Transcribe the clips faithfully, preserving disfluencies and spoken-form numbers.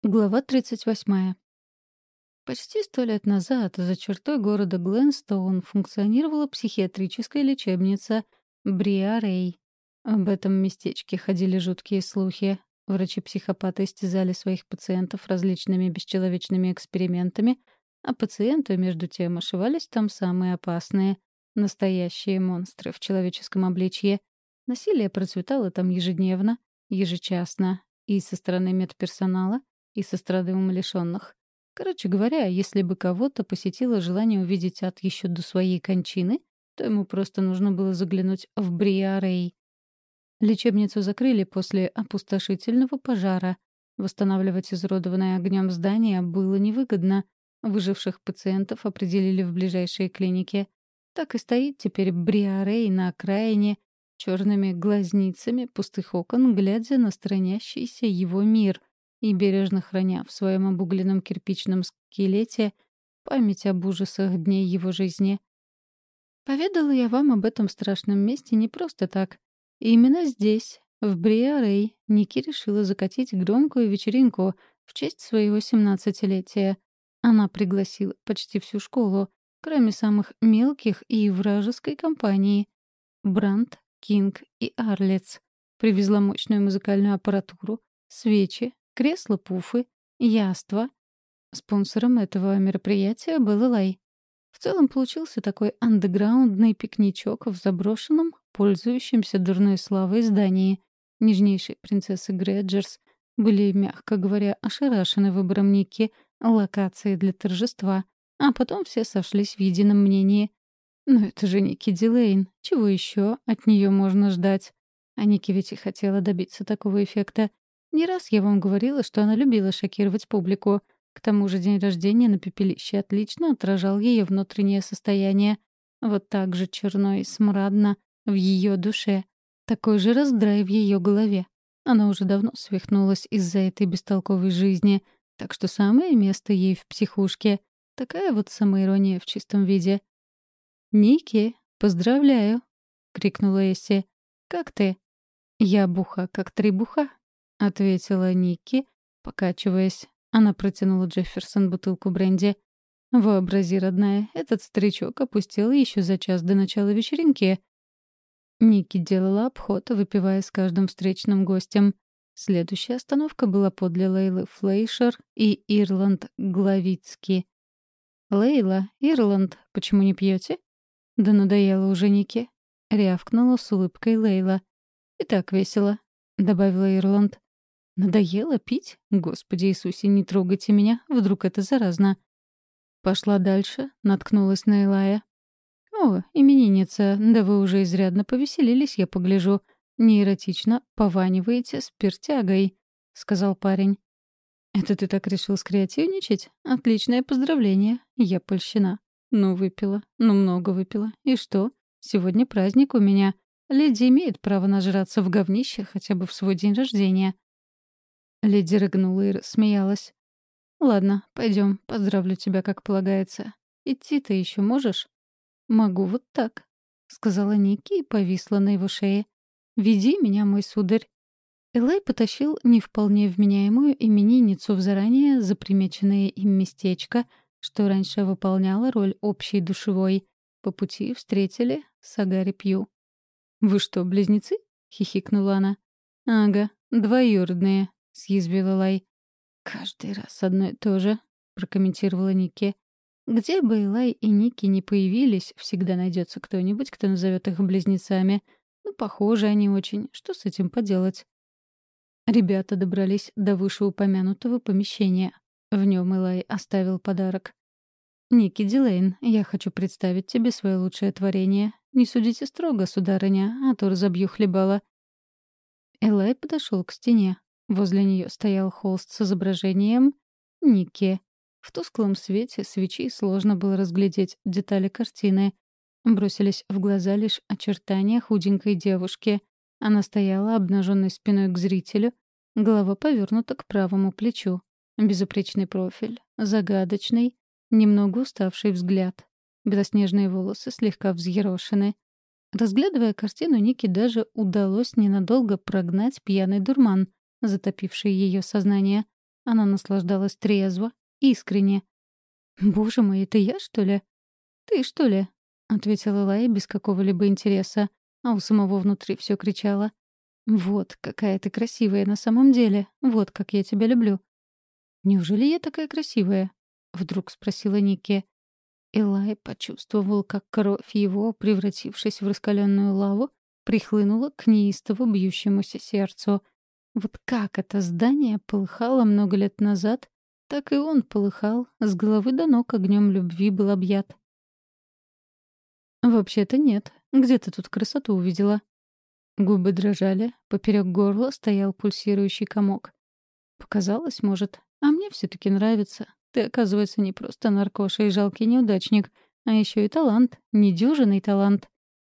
Глава тридцать восьмая. Почти сто лет назад за чертой города Гленстоун функционировала психиатрическая лечебница Бриарей. Об этом местечке ходили жуткие слухи. Врачи-психопаты истязали своих пациентов различными бесчеловечными экспериментами, а пациенты, между тем, ошивались там самые опасные — настоящие монстры в человеческом обличье. Насилие процветало там ежедневно, ежечасно, и со стороны медперсонала, и со стороны умалишенных. Короче говоря, если бы кого-то посетило желание увидеть ад еще до своей кончины, то ему просто нужно было заглянуть в Бриарей. Лечебницу закрыли после опустошительного пожара. Восстанавливать изуродованное огнем здание было невыгодно. Выживших пациентов определили в ближайшие клиники. Так и стоит теперь Бриарей на окраине, черными глазницами пустых окон, глядя на сторонящийся его мир — и бережно храня в своем обугленном кирпичном скелете память об ужасах дней его жизни. Поведала я вам об этом страшном месте не просто так. Именно здесь, в Бриарей, Ники решила закатить громкую вечеринку в честь своего семнадцатилетия. Она пригласила почти всю школу, кроме самых мелких и вражеской компании — Брандт, Кинг и Арлетс. Привезла мощную музыкальную аппаратуру, свечи, кресла-пуфы, яства. Спонсором этого мероприятия был Элай. В целом получился такой андеграундный пикничок в заброшенном, пользующемся дурной славой здании. Нежнейшие принцессы Грэджерс были, мягко говоря, ошарашены выбором Ники локации для торжества, а потом все сошлись в едином мнении. Но это же Ники Дилейн, чего еще от нее можно ждать? А Ники ведь и хотела добиться такого эффекта. Не раз я вам говорила, что она любила шокировать публику. К тому же день рождения на пепелище отлично отражал ее внутреннее состояние. Вот так же черно и смрадно в ее душе. Такой же раздрай в ее голове. Она уже давно свихнулась из-за этой бестолковой жизни, так что самое место ей в психушке. Такая вот самоирония в чистом виде. «Ники, поздравляю!» — крикнула Эсси. «Как ты?» «Я буха, как требуха», — ответила Ники, покачиваясь. Она протянула Джефферсон бутылку бренди. «Вообрази, родная, этот старичок опустел еще за час до начала вечеринки». Ники делала обход, выпивая с каждым встречным гостем. Следующая остановка была подле Лейлы Флейшер и Ирланд Главицки. «Лейла, Ирланд, почему не пьете?» «Да надоело уже, Ники», — рявкнула с улыбкой Лейла. «И так весело», — добавила Ирланд. «Надоело пить? Господи Иисусе, не трогайте меня, вдруг это заразно». Пошла дальше, наткнулась на Элая. «О, именинница, да вы уже изрядно повеселились, я погляжу. Неэротично пованиваете спиртягой», — сказал парень. «Это ты так решил скреативничать? Отличное поздравление. Я польщена. Ну, выпила, ну, много выпила. И что? Сегодня праздник у меня. Леди имеет право нажраться в говнище хотя бы в свой день рождения». Леди рыгнула и рассмеялась. «Ладно, пойдем, поздравлю тебя, как полагается. Идти ты еще можешь?» «Могу вот так», — сказала Ники и повисла на его шее. «Веди меня, мой сударь». Элай потащил не вполне вменяемую именинницу в заранее запримеченное им местечко, что раньше выполняло роль общей душевой. По пути встретили Сагари Пью. «Вы что, близнецы?» — хихикнула она. «Ага, двоюродные», — съязвил Элай. «Каждый раз одно и то же», — прокомментировала Ники. «Где бы Элай и Ники не появились, всегда найдется кто-нибудь, кто назовет их близнецами. Ну, похожи они очень. Что с этим поделать?» Ребята добрались до вышеупомянутого помещения. В нем Элай оставил подарок. «Ники Дилейн, я хочу представить тебе свое лучшее творение. Не судите строго, сударыня, а то разобью хлебала». Элай подошел к стене. Возле нее стоял холст с изображением Ники. В тусклом свете свечи сложно было разглядеть детали картины. Бросились в глаза лишь очертания худенькой девушки. Она стояла обнаженной спиной к зрителю, голова повернута к правому плечу. Безупречный профиль, загадочный, немного уставший взгляд. Белоснежные волосы слегка взъерошены. Разглядывая картину, Нике даже удалось ненадолго прогнать пьяный дурман, затопивший ее сознание. Она наслаждалась трезво, искренне. «Боже мой, это я, что ли?» «Ты, что ли?» — ответила Лая без какого-либо интереса, а у самого внутри все кричало. «Вот, какая ты красивая на самом деле. Вот как я тебя люблю». «Неужели я такая красивая?» — вдруг спросила Никки. Элай почувствовал, как кровь его, превратившись в раскаленную лаву, прихлынула к неистово бьющемуся сердцу. Вот как это здание полыхало много лет назад, так и он полыхал, с головы до ног огнем любви был объят. «Вообще-то нет. Где ты тут красоту увидела?» Губы дрожали, поперек горла стоял пульсирующий комок. «Показалось, может. А мне все-таки нравится. Ты, оказывается, не просто наркоша и жалкий неудачник, а еще и талант, недюжинный талант».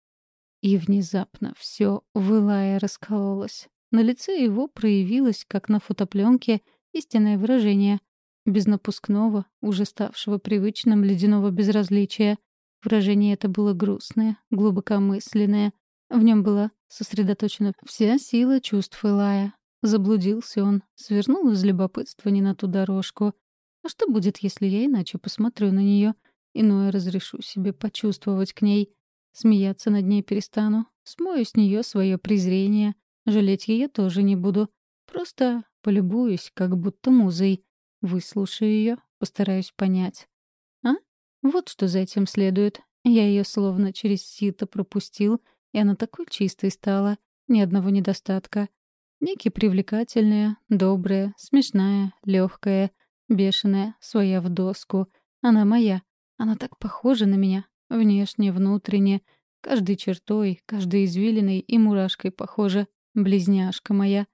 И внезапно все вылая раскололось. На лице его проявилось, как на фотопленке, истинное выражение. Без напускного, уже ставшего привычным ледяного безразличия. Выражение это было грустное, глубокомысленное. В нем была сосредоточена вся сила чувств Илая. Заблудился он, свернул из любопытства не на ту дорожку. А что будет, если я иначе посмотрю на нее? Иное разрешу себе почувствовать к ней. Смеяться над ней перестану. Смою с нее свое презрение. Жалеть ее тоже не буду. Просто полюбуюсь, как будто музой. Выслушаю ее, постараюсь понять. А? Вот что за этим следует. Я ее словно через сито пропустил, и она такой чистой стала. Ни одного недостатка. Ники привлекательная, добрая, смешная, легкая, бешеная, своя в доску. Она моя. Она так похожа на меня. Внешне, внутренне. Каждой чертой, каждой извилиной и мурашкой похожа. Близняшка моя.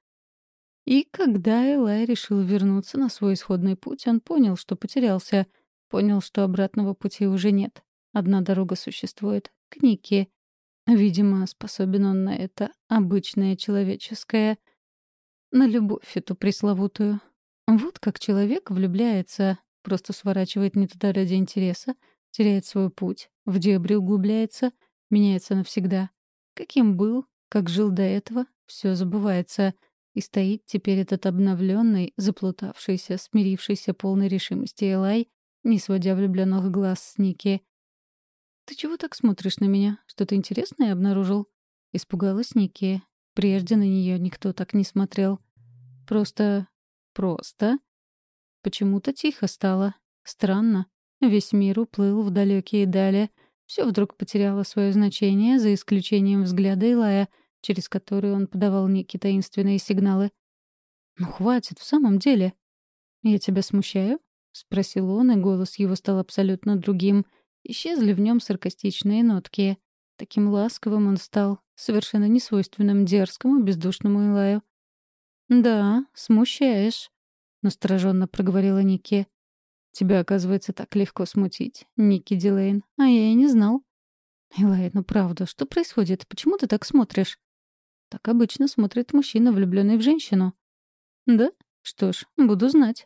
И когда Элай решил вернуться на свой исходный путь, он понял, что потерялся. Понял, что обратного пути уже нет. Одна дорога существует — к Нике. Видимо, способен он на это обычное человеческое, на любовь эту пресловутую. Вот как человек влюбляется, просто сворачивает не туда ради интереса, теряет свой путь, в дебри углубляется, меняется навсегда. Каким был, как жил до этого, все забывается. И стоит теперь этот обновленный, заплутавшийся, смирившийся полной решимости Элай, не сводя влюбленных глаз с Ники. «Ты чего так смотришь на меня? Что-то интересное обнаружил?» Испугалась Ники. Прежде на нее никто так не смотрел. Просто... просто... Почему-то тихо стало. Странно. Весь мир уплыл в далекие дали. Все вдруг потеряло свое значение, за исключением взгляда Илая, через который он подавал некие таинственные сигналы. «Ну хватит, в самом деле». «Я тебя смущаю?» — спросил он, и голос его стал абсолютно другим. Исчезли в нем саркастичные нотки. Таким ласковым он стал, совершенно несвойственным дерзкому, бездушному Илаю. «Да, смущаешь», — настороженно проговорила Ники. «Тебя, оказывается, так легко смутить, Ники Дилейн, а я и не знал». «Илай, ну правда, что происходит? Почему ты так смотришь?» «Так обычно смотрит мужчина, влюбленный в женщину». «Да? Что ж, буду знать».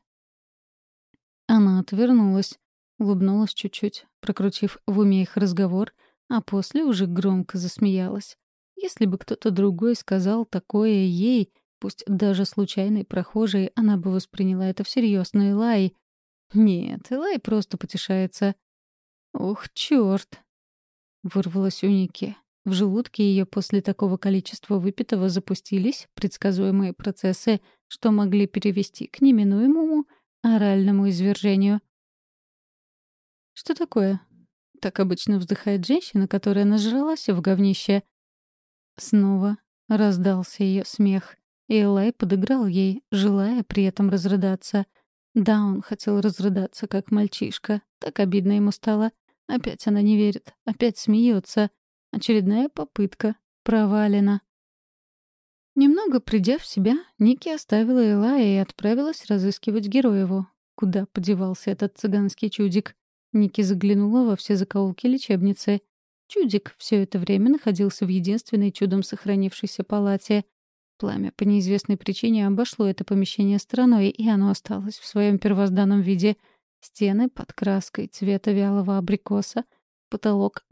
Она отвернулась, улыбнулась чуть-чуть, прокрутив в уме их разговор, а после уже громко засмеялась. Если бы кто-то другой сказал такое ей, пусть даже случайный прохожий, она бы восприняла это всерьез, но Элай... Нет, Элай просто потешается. «Ух, чёрт!» — вырвалось у Ники. В желудке ее после такого количества выпитого запустились предсказуемые процессы, что могли перевести к неминуемому оральному извержению. «Что такое?» Так обычно вздыхает женщина, которая нажралась в говнище. Снова раздался ее смех. И Элай подыграл ей, желая при этом разрыдаться. Да, он хотел разрыдаться, как мальчишка. Так обидно ему стало. Опять она не верит. Опять смеется. Очередная попытка. Провалена. Немного придя в себя, Ники оставила Элая и отправилась разыскивать Героеву. Куда подевался этот цыганский чудик? Ники заглянула во все закоулки лечебницы. Чудик все это время находился в единственной чудом сохранившейся палате. Пламя по неизвестной причине обошло это помещение стороной, и оно осталось в своем первозданном виде. Стены под краской цвета вялого абрикоса, потолок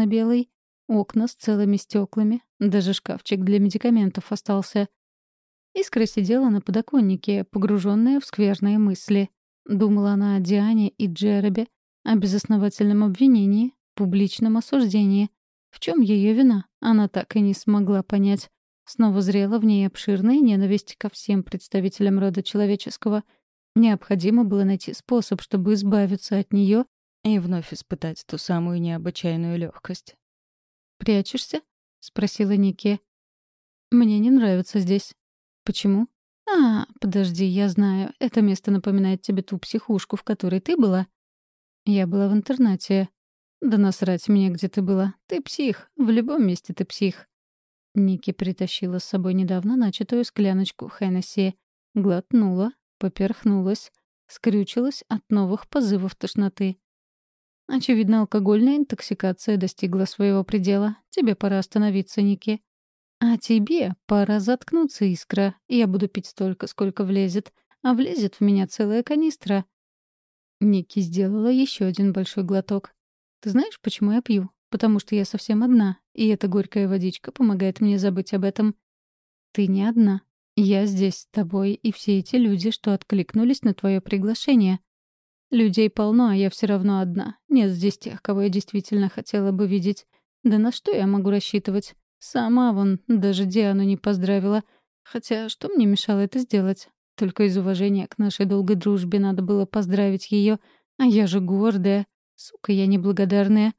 грязно-белый, окна с целыми стеклами, даже шкафчик для медикаментов остался. Искра сидела на подоконнике, погруженная в скверные мысли. Думала она о Диане и Джеребе, о безосновательном обвинении, публичном осуждении. В чем ее вина, она так и не смогла понять. Снова зрела в ней обширная ненависть ко всем представителям рода человеческого. Необходимо было найти способ, чтобы избавиться от нее и вновь испытать ту самую необычайную легкость. «Прячешься?» — спросила Ники. «Мне не нравится здесь». «Почему?» «А, подожди, я знаю. Это место напоминает тебе ту психушку, в которой ты была». «Я была в интернате». «Да насрать мне, где ты была. Ты псих. В любом месте ты псих». Ники притащила с собой недавно начатую скляночку Хеннесси. Глотнула, поперхнулась, скрючилась от новых позывов тошноты. Очевидно, алкогольная интоксикация достигла своего предела. Тебе пора остановиться, Ники. А тебе пора заткнуться, Искра. Я буду пить столько, сколько влезет. А влезет в меня целая канистра. Ники сделала еще один большой глоток. Ты знаешь, почему я пью? Потому что я совсем одна, и эта горькая водичка помогает мне забыть об этом. Ты не одна. Я здесь с тобой, и все эти люди, что откликнулись на твое приглашение. Людей полно, а я все равно одна. Нет здесь тех, кого я действительно хотела бы видеть. Да на что я могу рассчитывать? Сама вон даже Диану не поздравила. Хотя что мне мешало это сделать? Только из уважения к нашей долгой дружбе надо было поздравить ее. А я же гордая. Сука, я неблагодарная.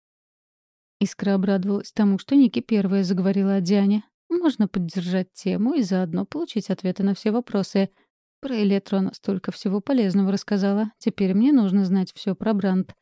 Искра обрадовалась тому, что Ники первая заговорила о Диане. Можно поддержать тему и заодно получить ответы на все вопросы. Про Элетру она столько всего полезного рассказала. Теперь мне нужно знать все про Бранд.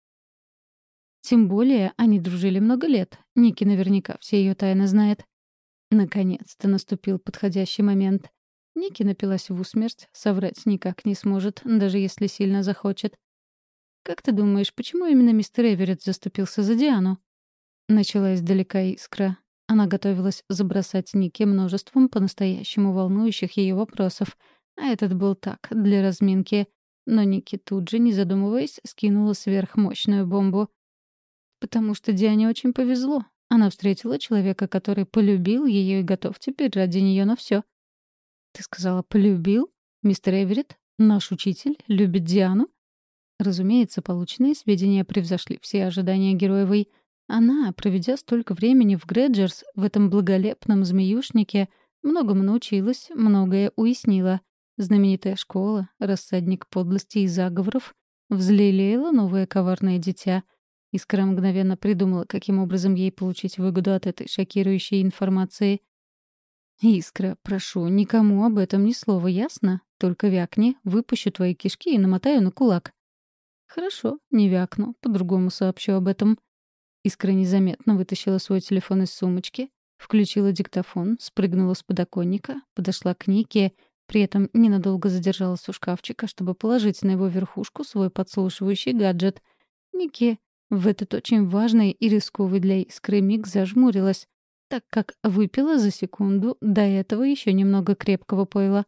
Тем более они дружили много лет. Ники наверняка все ее тайны знает. Наконец-то наступил подходящий момент. Ники напилась в усмерть, соврать никак не сможет, даже если сильно захочет. «Как ты думаешь, почему именно мистер Эверетт заступился за Диану?» Начала издалека Искра. Она готовилась забросать Ники множеством по-настоящему волнующих ее вопросов, а этот был так, для разминки. Но Ники тут же, не задумываясь, скинула сверхмощную бомбу. Потому что Диане очень повезло. Она встретила человека, который полюбил ее и готов теперь ради нее на все. «Ты сказала, полюбил? Мистер Эверетт, наш учитель, любит Диану?» Разумеется, полученные сведения превзошли все ожидания Героевой. Она, проведя столько времени в Грэджерс, в этом благолепном змеюшнике, многому научилась, многое уяснила. Знаменитая школа, рассадник подлости и заговоров, взлелеяла новое коварное дитя. Искра мгновенно придумала, каким образом ей получить выгоду от этой шокирующей информации. «Искра, прошу, никому об этом ни слова, ясно? Только вякни, выпущу твои кишки и намотаю на кулак». «Хорошо, не вякну, по-другому сообщу об этом». Искра незаметно вытащила свой телефон из сумочки, включила диктофон, спрыгнула с подоконника, подошла к Нике, при этом ненадолго задержалась у шкафчика, чтобы положить на его верхушку свой подслушивающий гаджет. Нике в этот очень важный и рисковый для Искры миг зажмурилась, так как выпила за секунду до этого еще немного крепкого пойла.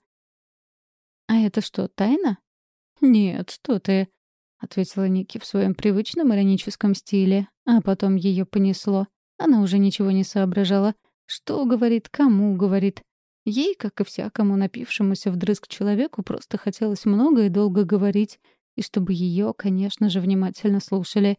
«А это что, тайна?» «Нет, что ты», — ответила Ники в своем привычном ироническом стиле, а потом ее понесло. Она уже ничего не соображала. Что говорит, кому говорит. Ей, как и всякому напившемуся вдрызг человеку, просто хотелось много и долго говорить, и чтобы ее, конечно же, внимательно слушали.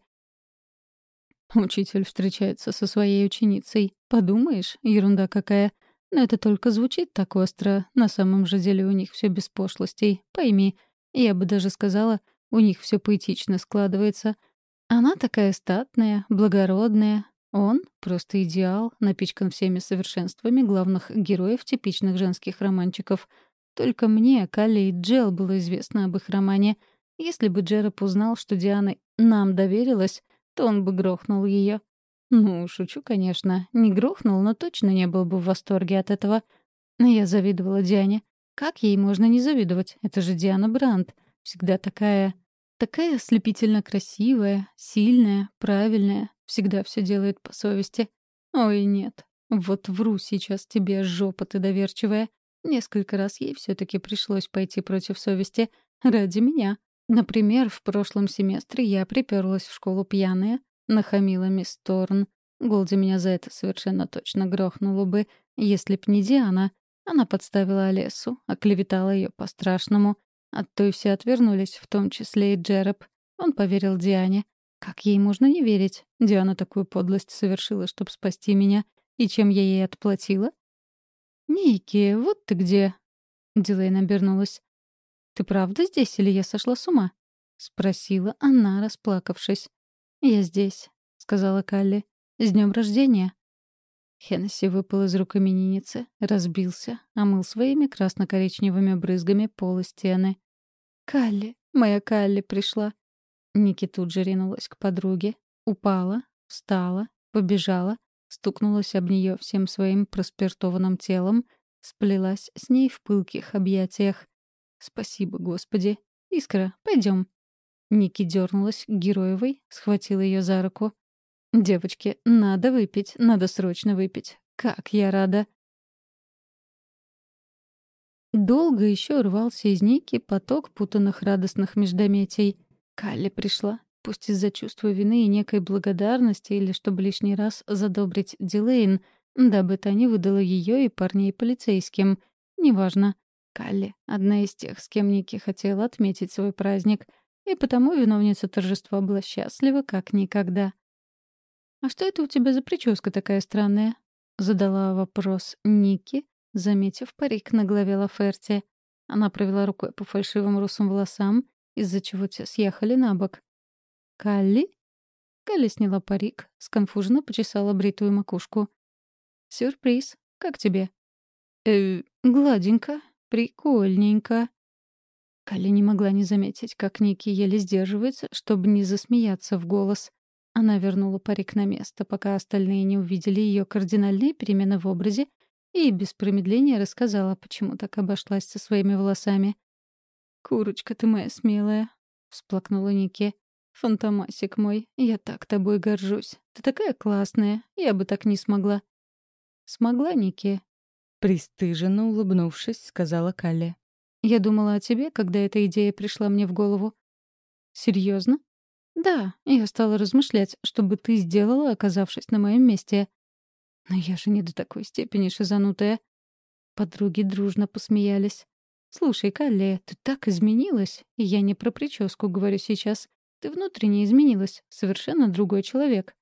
Учитель встречается со своей ученицей. Подумаешь, ерунда какая. Но это только звучит так остро. На самом же деле у них все без пошлостей. Пойми, я бы даже сказала, у них все поэтично складывается. Она такая статная, благородная. Он — просто идеал, напичкан всеми совершенствами главных героев типичных женских романчиков. Только мне, Калле и Джел было известно об их романе. Если бы Джероб узнал, что Диана нам доверилась, то он бы грохнул ее. Ну, шучу, конечно. Не грохнул, но точно не был бы в восторге от этого. Я завидовала Диане. Как ей можно не завидовать? Это же Диана Брандт. Всегда такая... Такая ослепительно красивая, сильная, правильная. Всегда все делает по совести. Ой, нет. Вот вру сейчас тебе, жопа ты доверчивая. Несколько раз ей все-таки пришлось пойти против совести. Ради меня. Например, в прошлом семестре я приперлась в школу пьяная, нахамила мисс Торн. Голди меня за это совершенно точно грохнула бы, если б не Диана. Она подставила Олесу, оклеветала ее по-страшному. От той все отвернулись, в том числе и Джереб. Он поверил Диане. Как ей можно не верить? Диана такую подлость совершила, чтобы спасти меня. И чем я ей отплатила? «Ники, вот ты где!» Дилейн обернулась. «Ты правда здесь или я сошла с ума?» — спросила она, расплакавшись. «Я здесь», — сказала Калли. «С днем рождения!» Хеннесси выпал из рук именинницы, разбился, омыл своими красно-коричневыми брызгами пол и стены. «Калли! Моя Калли пришла!» Ники тут же ринулась к подруге, упала, встала, побежала, стукнулась об нее всем своим проспиртованным телом, сплелась с ней в пылких объятиях. «Спасибо, Господи! Искра, пойдем!» Ники дернулась к Героевой, схватила ее за руку. «Девочки, надо выпить, надо срочно выпить. Как я рада!» Долго еще рвался из Ники поток путанных радостных междометий. Калли пришла, пусть из-за чувства вины и некой благодарности, или чтобы лишний раз задобрить Дилейн, дабы та не выдала ее и парней полицейским. Неважно. Калли — одна из тех, с кем Ники хотела отметить свой праздник, и потому виновница торжества была счастлива как никогда. «А что это у тебя за прическа такая странная?» — задала вопрос Ники, заметив парик на голове Лаферти. Она провела рукой по фальшивым русым волосам, из-за чего те съехали на бок. «Калли?» Калли сняла парик, сконфуженно почесала бритую макушку. «Сюрприз. Как тебе?» «Э, гладенько. Прикольненько». Калли не могла не заметить, как Ники еле сдерживается, чтобы не засмеяться в голос. Она вернула парик на место, пока остальные не увидели ее кардинальные перемены в образе, и без промедления рассказала, почему так обошлась со своими волосами. «Курочка ты моя смелая», — всплакнула Ники. «Фантомасик мой, я так тобой горжусь. Ты такая классная, я бы так не смогла». «Смогла, Ники?» Пристыженно улыбнувшись, сказала Калли. «Я думала о тебе, когда эта идея пришла мне в голову». «Серьезно?» «Да, я стала размышлять, что бы ты сделала, оказавшись на моем месте». «Но я же не до такой степени шизанутая». Подруги дружно посмеялись. «Слушай, Калли, ты так изменилась, и я не про прическу говорю сейчас. Ты внутренне изменилась, совершенно другой человек».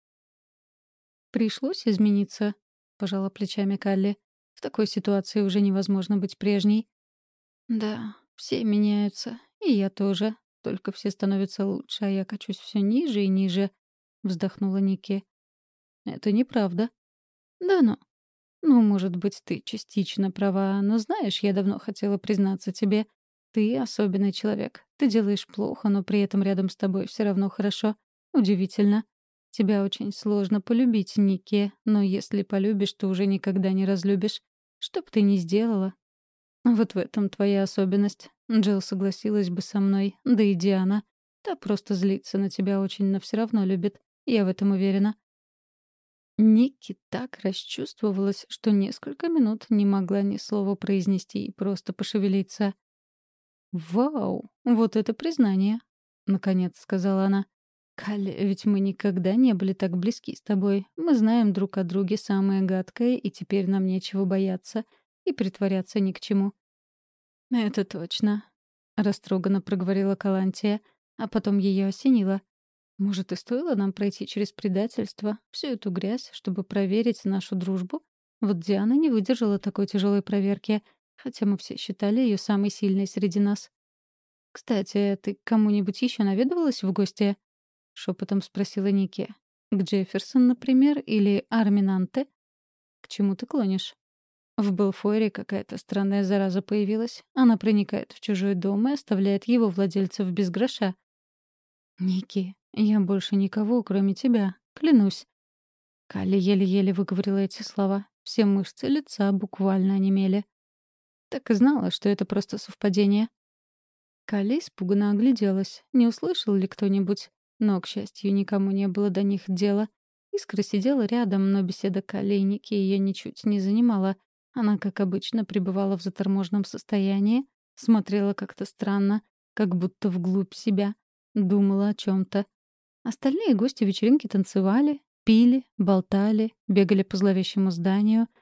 «Пришлось измениться», — пожала плечами Калли. «В такой ситуации уже невозможно быть прежней». «Да, все меняются, и я тоже. Только все становятся лучше, а я качусь все ниже и ниже», — вздохнула Ники. «Это неправда». «Да ну. Ну, может быть, ты частично права, но знаешь, я давно хотела признаться тебе. Ты особенный человек. Ты делаешь плохо, но при этом рядом с тобой все равно хорошо. Удивительно. Тебя очень сложно полюбить, Ники, но если полюбишь, то уже никогда не разлюбишь. Что б ты ни сделала. Вот в этом твоя особенность. Джилл согласилась бы со мной, да и Диана. Та просто злится на тебя очень, но все равно любит. Я в этом уверена. Никки так расчувствовалась, что несколько минут не могла ни слова произнести и просто пошевелиться. «Вау, вот это признание!» — наконец сказала она. «Калли, ведь мы никогда не были так близки с тобой. Мы знаем друг о друге самое гадкое, и теперь нам нечего бояться и притворяться ни к чему». «Это точно», — растроганно проговорила Калантия, а потом ее осенило. «Может, и стоило нам пройти через предательство, всю эту грязь, чтобы проверить нашу дружбу? Вот Диана не выдержала такой тяжелой проверки, хотя мы все считали ее самой сильной среди нас». «Кстати, ты к кому-нибудь еще наведывалась в гости?» — шепотом спросила Ники. «К Джефферсон, например, или Арминанте?» «К чему ты клонишь?» В Белфоре какая-то странная зараза появилась. Она проникает в чужой дом и оставляет его владельцев без гроша. «Ники, я больше никого, кроме тебя. Клянусь». Калли еле-еле выговорила эти слова. Все мышцы лица буквально онемели. Так и знала, что это просто совпадение. Калли испуганно огляделась. Не услышал ли кто-нибудь? Но, к счастью, никому не было до них дела. Искра сидела рядом, но беседа Калли и Ники ее ничуть не занимала. Она, как обычно, пребывала в заторможенном состоянии, смотрела как-то странно, как будто вглубь себя, думала о чем-то. Остальные гости вечеринки танцевали, пили, болтали, бегали по зловещему зданию,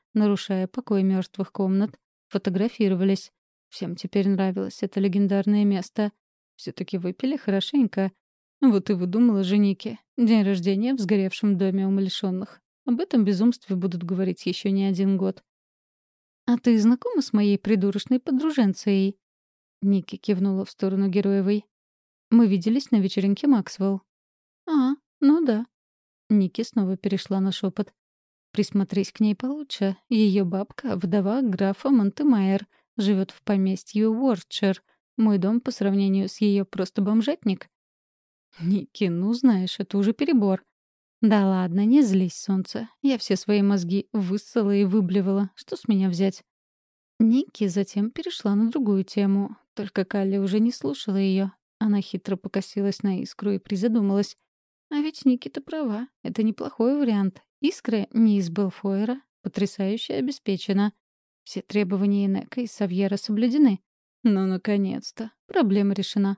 нарушая покой мертвых комнат, фотографировались. Всем теперь нравилось это легендарное место. Все-таки выпили хорошенько. Вот и выдумала женики. День рождения в сгоревшем доме умалишенных. Об этом безумстве будут говорить еще не один год. «А ты знакома с моей придурочной подруженцей?» Ники кивнула в сторону Героевой. «Мы виделись на вечеринке Максвелл». «А, ну да». Ники снова перешла на шепот. «Присмотрись к ней получше. Ее бабка, вдова графа Монтемайер, живет в поместье Уордшир. Мой дом по сравнению с ее просто бомжатник». «Ники, ну знаешь, это уже перебор». «Да ладно, не злись, солнце. Я все свои мозги выссала и выблевала. Что с меня взять?» Ники затем перешла на другую тему. Только Калли уже не слушала ее. Она хитро покосилась на Искру и призадумалась. А ведь Ники-то права. Это неплохой вариант. Искра не из Белфойера, потрясающе обеспечена. Все требования Инека и Савьера соблюдены. Ну, наконец-то. Проблема решена.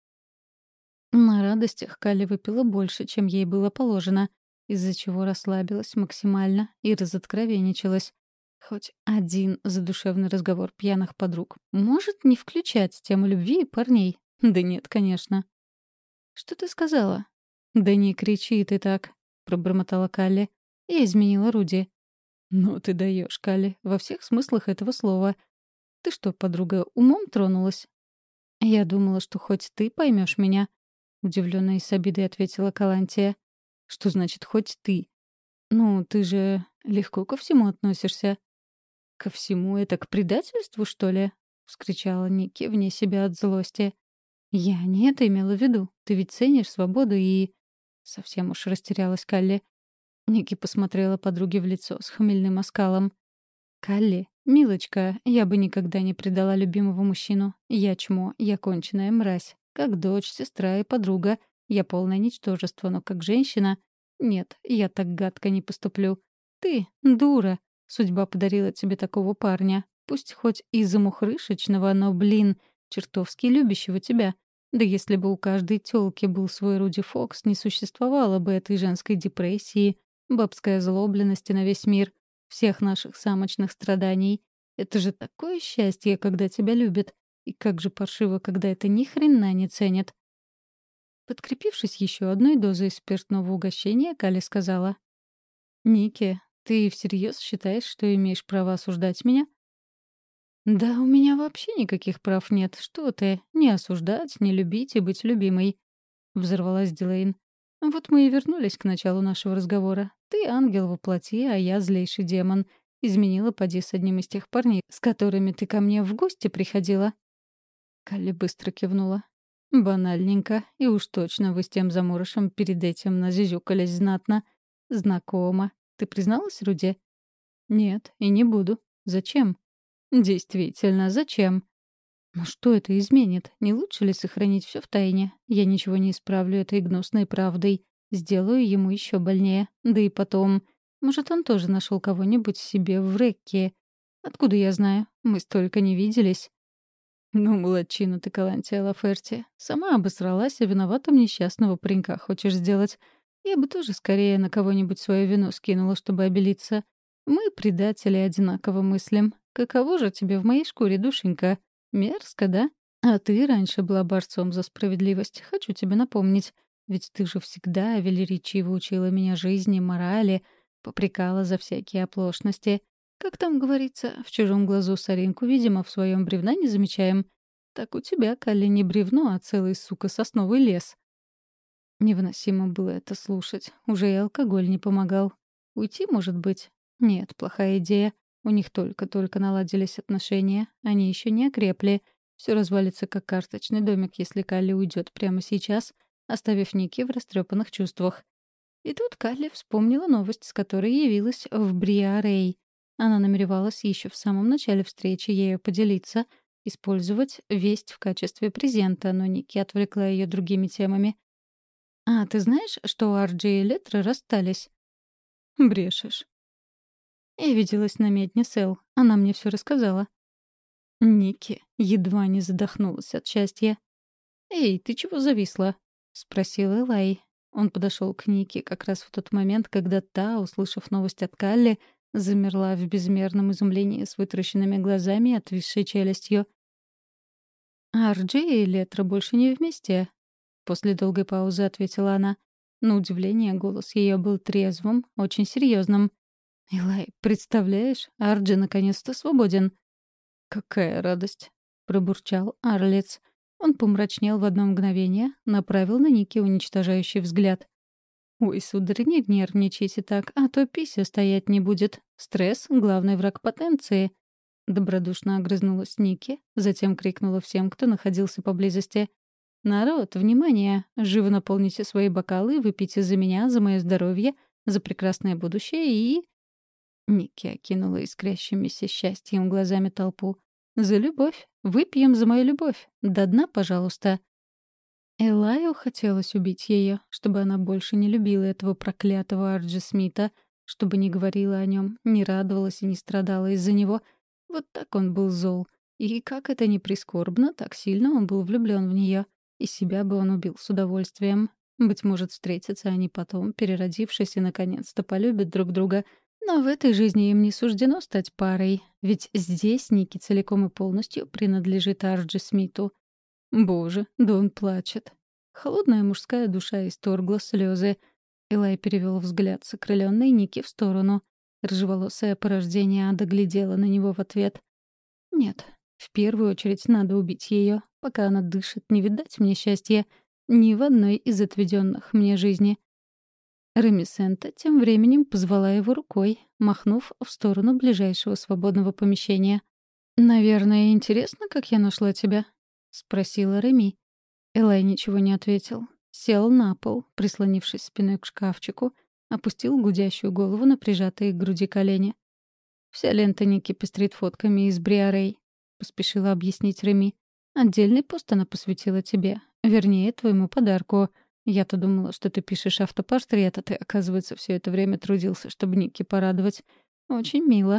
На радостях Калли выпила больше, чем ей было положено, из-за чего расслабилась максимально и разоткровенничалась. Хоть один задушевный разговор пьяных подруг может не включать тему любви и парней? Да нет, конечно. «Что ты сказала?» «Да не кричи ты так», — пробормотала Калли. Я изменила Руди. «Ну ты даешь, Калли, во всех смыслах этого слова. Ты что, подруга, умом тронулась?» «Я думала, что хоть ты поймешь меня», — удивленно и с обидой ответила Калантия. «Что значит «хоть ты»?» «Ну, ты же легко ко всему относишься». «Ко всему это к предательству, что ли?» — вскричала Ники вне себя от злости. «Я не это имела в виду. Ты ведь ценишь свободу и...» Совсем уж растерялась Калли. Ники посмотрела подруге в лицо с хмельным оскалом. «Калли, милочка, я бы никогда не предала любимого мужчину. Я чмо, я конченая мразь. Как дочь, сестра и подруга. Я полное ничтожество, но как женщина... Нет, я так гадко не поступлю. Ты — дура. Судьба подарила тебе такого парня. Пусть хоть и замухрышечного, но, блин, чертовски любящего тебя. Да если бы у каждой тёлки был свой Руди Фокс, не существовало бы этой женской депрессии, бабской озлобленности на весь мир, всех наших самочных страданий. Это же такое счастье, когда тебя любят. И как же паршиво, когда это ни хрена не ценят. Подкрепившись еще одной дозой спиртного угощения, Калли сказала: «Ники, ты всерьез считаешь, что имеешь право осуждать меня?» «Да у меня вообще никаких прав нет. Что ты? Не осуждать, не любить и быть любимой», — взорвалась Дилейн. «Вот мы и вернулись к началу нашего разговора. Ты ангел во плоти, а я злейший демон. Изменила поди с одним из тех парней, с которыми ты ко мне в гости приходила». Калли быстро кивнула. «Банальненько. И уж точно вы с тем заморышем перед этим назюзюкались знатно. Знакомо. Ты призналась, Руди?» «Нет, и не буду. Зачем?» «Действительно, зачем?» «Но что это изменит? Не лучше ли сохранить все в тайне? Я ничего не исправлю этой гнусной правдой. Сделаю ему еще больнее. Да и потом... Может, он тоже нашел кого-нибудь себе в Рекке? Откуда я знаю? Мы столько не виделись». «Ну, молодчина ты, Калантия Лаферти. Сама обосралась, а виноватым несчастного паренька хочешь сделать. Я бы тоже скорее на кого-нибудь свою вину скинула, чтобы обелиться. Мы, предатели, одинаково мыслим. Каково же тебе в моей шкуре, душенька? Мерзко, да? А ты раньше была борцом за справедливость, хочу тебе напомнить. Ведь ты же всегда велеречиво учила меня жизни, морали, попрекала за всякие оплошности. Как там говорится, в чужом глазу соринку, видимо, в своем бревна не замечаем. Так у тебя, Калли, не бревно, а целый, сука, сосновый лес». Невыносимо было это слушать. Уже и алкоголь не помогал. Уйти, может быть? Нет, плохая идея. У них только-только наладились отношения. Они еще не окрепли. Все развалится, как карточный домик, если Калли уйдет прямо сейчас, оставив Ники в растрепанных чувствах. И тут Калли вспомнила новость, с которой явилась в Бриарей. Она намеревалась еще в самом начале встречи ею поделиться, использовать весть в качестве презента, но Ники отвлекла ее другими темами. «А ты знаешь, что Арджи и Летра расстались?» «Брешешь». Я виделась на медне с Эл. Она мне все рассказала. Ники едва не задохнулась от счастья. «Эй, ты чего зависла?» — спросил Элай. Он подошел к Нике как раз в тот момент, когда та, услышав новость от Калли, замерла в безмерном изумлении с вытаращенными глазами и отвисшей челюстью. «Арджи и Летра больше не вместе», — после долгой паузы ответила она. На удивление, голос ее был трезвым, очень серьезным. «Илай, представляешь, Арджи наконец-то свободен». «Какая радость!» — пробурчал Арлиц. Он помрачнел в одно мгновение, направил на Ники уничтожающий взгляд. «Ой, сударь, не нервничайте так, а то пися стоять не будет. Стресс — главный враг потенции». Добродушно огрызнулась Ники, затем крикнула всем, кто находился поблизости. «Народ, внимание! Живо наполните свои бокалы, выпейте за меня, за мое здоровье, за прекрасное будущее и...» Ники окинула искрящимися счастьем глазами толпу. «За любовь! Выпьем за мою любовь! До дна, пожалуйста!» Элаю хотелось убить ее, чтобы она больше не любила этого проклятого Арджи Смита, чтобы не говорила о нем, не радовалась и не страдала из-за него. Вот так он был зол. И как это ни прискорбно, так сильно он был влюблен в нее. И себя бы он убил с удовольствием. Быть может, встретятся они потом, переродившись, и наконец-то полюбят друг друга. Но в этой жизни им не суждено стать парой. Ведь здесь Ники целиком и полностью принадлежит Арджи Смиту. Боже, да он плачет. Холодная мужская душа исторгла слезы. Элай перевел взгляд с окрыленной Ники в сторону. Рыжеволосое порождение ада глядела на него в ответ. «Нет, в первую очередь надо убить ее. Пока она дышит, не видать мне счастья. Ни в одной из отведенных мне жизни». Ремисента тем временем позвала его рукой, махнув в сторону ближайшего свободного помещения. «Наверное, интересно, как я нашла тебя?» — спросила Реми. Элай ничего не ответил. Сел на пол, прислонившись спиной к шкафчику, опустил гудящую голову на прижатые к груди колени. «Вся лента Ники пестрит фотками из Бриарей», — поспешила объяснить Реми. «Отдельный пост она посвятила тебе. Вернее, твоему подарку. Я-то думала, что ты пишешь автопортрет, а ты, оказывается, все это время трудился, чтобы Ники порадовать. Очень мило».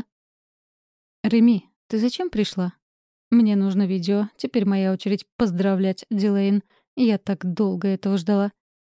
«Реми, ты зачем пришла?» «Мне нужно видео. Теперь моя очередь поздравлять Дилейн. Я так долго этого ждала».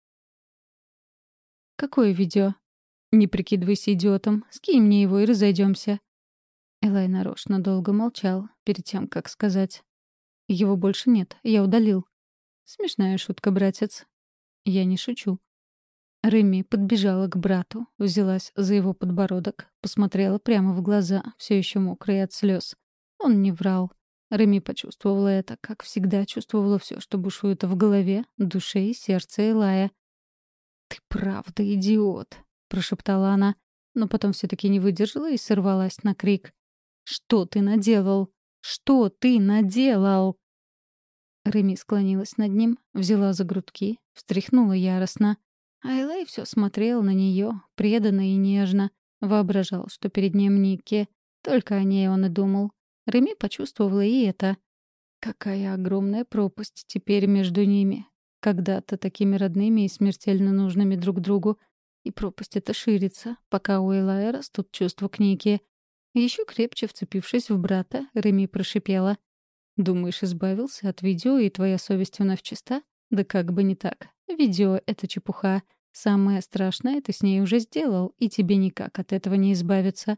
«Какое видео?» «Не прикидывайся идиотом. Скинь мне его и разойдемся». Элай нарочно долго молчал, перед тем, как сказать. «Его больше нет. Я удалил». «Смешная шутка, братец». «Я не шучу». Реми подбежала к брату, взялась за его подбородок, посмотрела прямо в глаза, все еще мокрые от слез. Он не врал. Реми почувствовала это, как всегда чувствовала все, что бушует в голове, душе и сердце Элая. «Ты правда идиот», — прошептала она, но потом все-таки не выдержала и сорвалась на крик. «Что ты наделал? Что ты наделал?» Реми склонилась над ним, взяла за грудки, встряхнула яростно. А Элай все смотрел на нее, преданно и нежно, воображал, что перед ним Ники. Только о ней он и думал. Реми почувствовала и это. Какая огромная пропасть теперь между ними. Когда-то такими родными и смертельно нужными друг другу. И пропасть эта ширится, пока у Элая растут чувства к Нике. Еще крепче вцепившись в брата, Реми прошипела. «Думаешь, избавился от видео, и твоя совесть вновь чиста? Да как бы не так. Видео — это чепуха. Самое страшное ты с ней уже сделал, и тебе никак от этого не избавиться».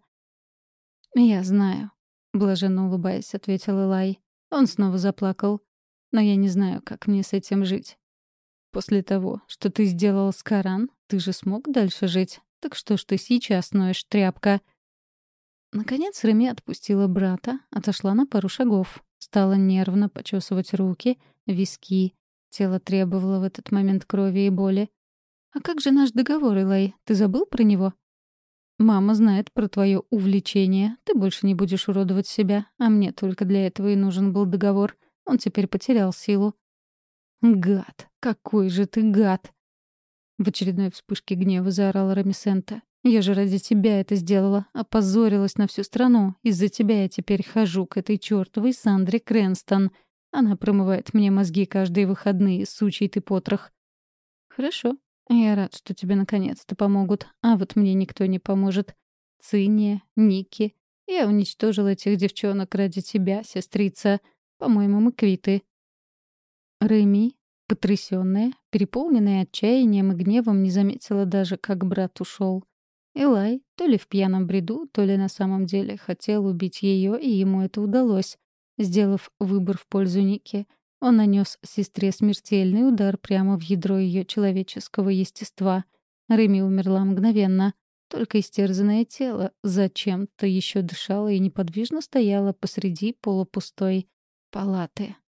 «Я знаю», — блаженно улыбаясь, ответил Элай. Он снова заплакал. «Но я не знаю, как мне с этим жить. После того, что ты сделал с Каран, ты же смог дальше жить. Так что ж ты сейчас ноешь, тряпка?» Наконец Реми отпустила брата, отошла на пару шагов. Стала нервно почесывать руки, виски. Тело требовало в этот момент крови и боли. «А как же наш договор, Элай? Ты забыл про него?» «Мама знает про твое увлечение. Ты больше не будешь уродовать себя. А мне только для этого и нужен был договор. Он теперь потерял силу». «Гад! Какой же ты гад!» В очередной вспышке гнева заорала Рамисента. «Я же ради тебя это сделала. Опозорилась на всю страну. Из-за тебя я теперь хожу к этой чёртовой Сандре Крэнстон. Она промывает мне мозги каждые выходные, сучий ты потрох». «Хорошо. Я рад, что тебе наконец-то помогут. А вот мне никто не поможет. Циния, Ники. Я уничтожила этих девчонок ради тебя, сестрица. По-моему, мы квиты». Реми, потрясённая, переполненная отчаянием и гневом, не заметила даже, как брат ушёл. Элай, то ли в пьяном бреду, то ли на самом деле, хотел убить ее, и ему это удалось. Сделав выбор в пользу Ники, он нанес сестре смертельный удар прямо в ядро ее человеческого естества. Реми умерла мгновенно. Только истерзанное тело зачем-то еще дышало и неподвижно стояло посреди полупустой палаты.